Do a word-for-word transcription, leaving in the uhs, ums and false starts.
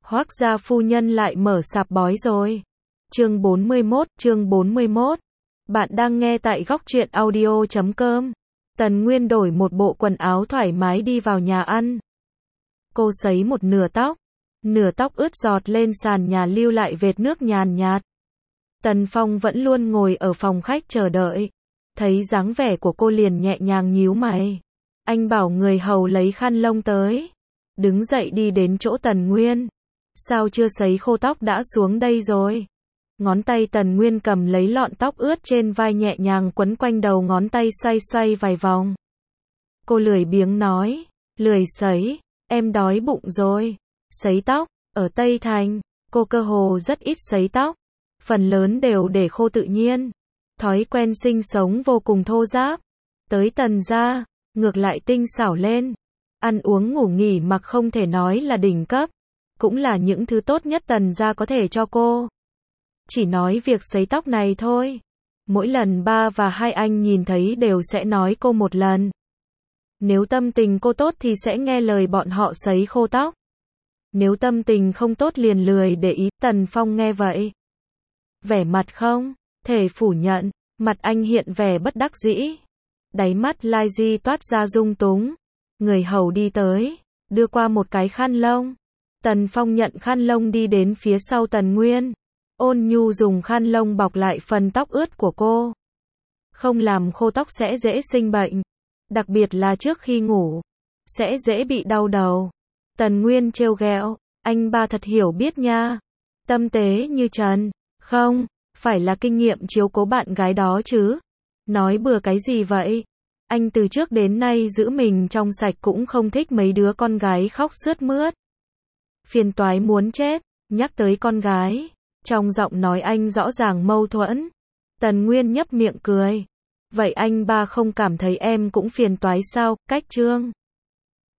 Hoác gia phu nhân lại mở sạp bói rồi. Chương bốn mươi mốt, chương bốn mươi mốt. Bạn đang nghe tại góc truyện audio chấm com. Tần Nguyên đổi một bộ quần áo thoải mái đi vào nhà ăn. Cô sấy một nửa tóc, nửa tóc ướt giọt lên sàn nhà lưu lại vệt nước nhàn nhạt. Tần Phong vẫn luôn ngồi ở phòng khách chờ đợi. Thấy dáng vẻ của cô liền nhẹ nhàng nhíu mày. Anh bảo người hầu lấy khăn lông tới. Đứng dậy đi đến chỗ Tần Nguyên. Sao chưa sấy khô tóc đã xuống đây rồi? Ngón tay Tần Nguyên cầm lấy lọn tóc ướt trên vai nhẹ nhàng quấn quanh đầu ngón tay xoay xoay vài vòng. Cô lười biếng nói, lười sấy, em đói bụng rồi. Sấy tóc, ở Tây Thành, cô cơ hồ rất ít sấy tóc. Phần lớn đều để khô tự nhiên. Thói quen sinh sống vô cùng thô ráp. Tới Tần gia, ngược lại tinh xảo lên. Ăn uống ngủ nghỉ mặc không thể nói là đỉnh cấp. Cũng là những thứ tốt nhất Tần gia có thể cho cô. Chỉ nói việc sấy tóc này thôi. Mỗi lần ba và hai anh nhìn thấy đều sẽ nói cô một lần. Nếu tâm tình cô tốt thì sẽ nghe lời bọn họ sấy khô tóc. Nếu tâm tình không tốt liền lười để ý. Tần Phong nghe vậy. Vẻ mặt không thể phủ nhận. Mặt anh hiện vẻ bất đắc dĩ. Đáy mắt Lai Di toát ra dung túng. Người hầu đi tới, đưa qua một cái khăn lông. Tần Phong nhận khăn lông đi đến phía sau Tần Nguyên. Ôn nhu dùng khăn lông bọc lại phần tóc ướt của cô. Không làm khô tóc sẽ dễ sinh bệnh. Đặc biệt là trước khi ngủ. Sẽ dễ bị đau đầu. Tần Nguyên trêu ghẹo. Anh ba thật hiểu biết nha. Tâm tế như trần. Không, phải là kinh nghiệm chiếu cố bạn gái đó chứ. Nói bừa cái gì vậy? Anh từ trước đến nay giữ mình trong sạch cũng không thích mấy đứa con gái khóc sướt mướt. Phiền toái muốn chết. Nhắc tới con gái. Trong giọng nói anh rõ ràng mâu thuẫn. Tần Nguyên nhấp miệng cười. Vậy anh ba không cảm thấy em cũng phiền toái sao? Cách trương.